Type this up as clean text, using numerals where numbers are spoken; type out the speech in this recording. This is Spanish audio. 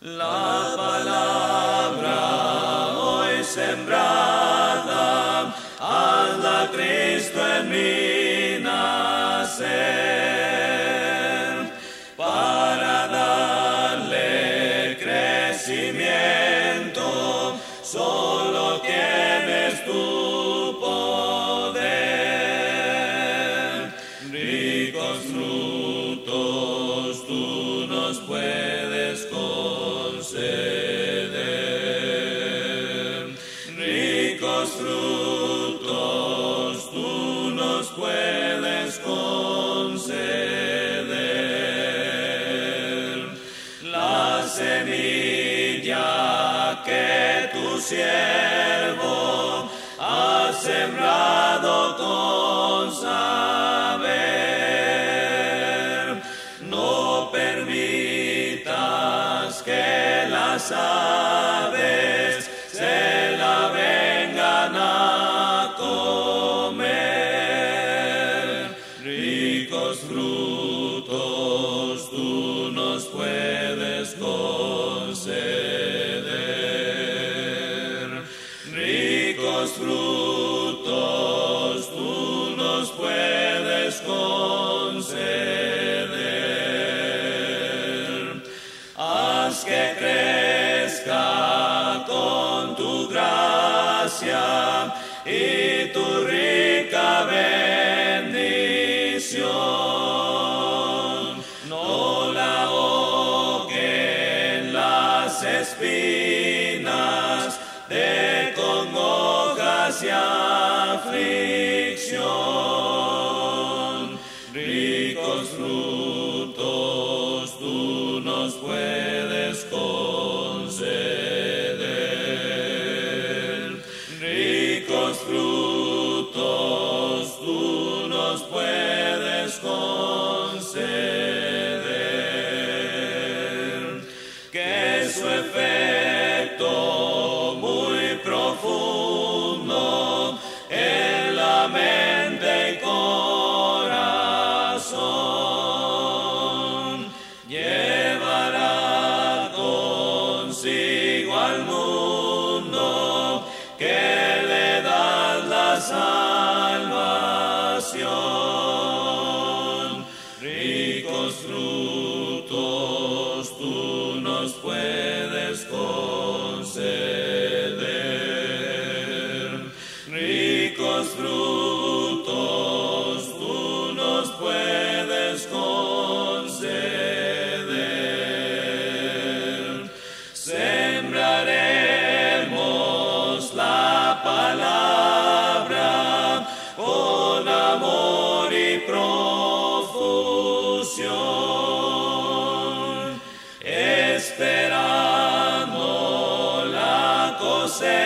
La palabra hoy sembrada, hazla Cristo en mí nacer, para darle crecimiento, solo tienes tu poder. Ricos frutos tú nos puedes conceder, ricos frutos tú nos puedes conceder. La semilla que tu siervo ha sembrado con saber, no permitas que las aves se la vengan a comer. Ricos frutos tú nos puedes conceder, ricos frutos tú nos puedes conceder. Haz que crezca con tu gracia y tu rica bendición. No la ahoguen las espinas de congojas y aflicción. Ricos frutos tú nos puedes conceder, ricos frutos tú nos puedes conceder. Que su efecto muy profundo en la mente y corazón llevará consigo al mundo que le das la salvación. Ricos frutos tú nos puedes conceder, ricos frutos tú nos puedes conceder. Sembraremos la palabra con amor y profusión, esperando la cosecha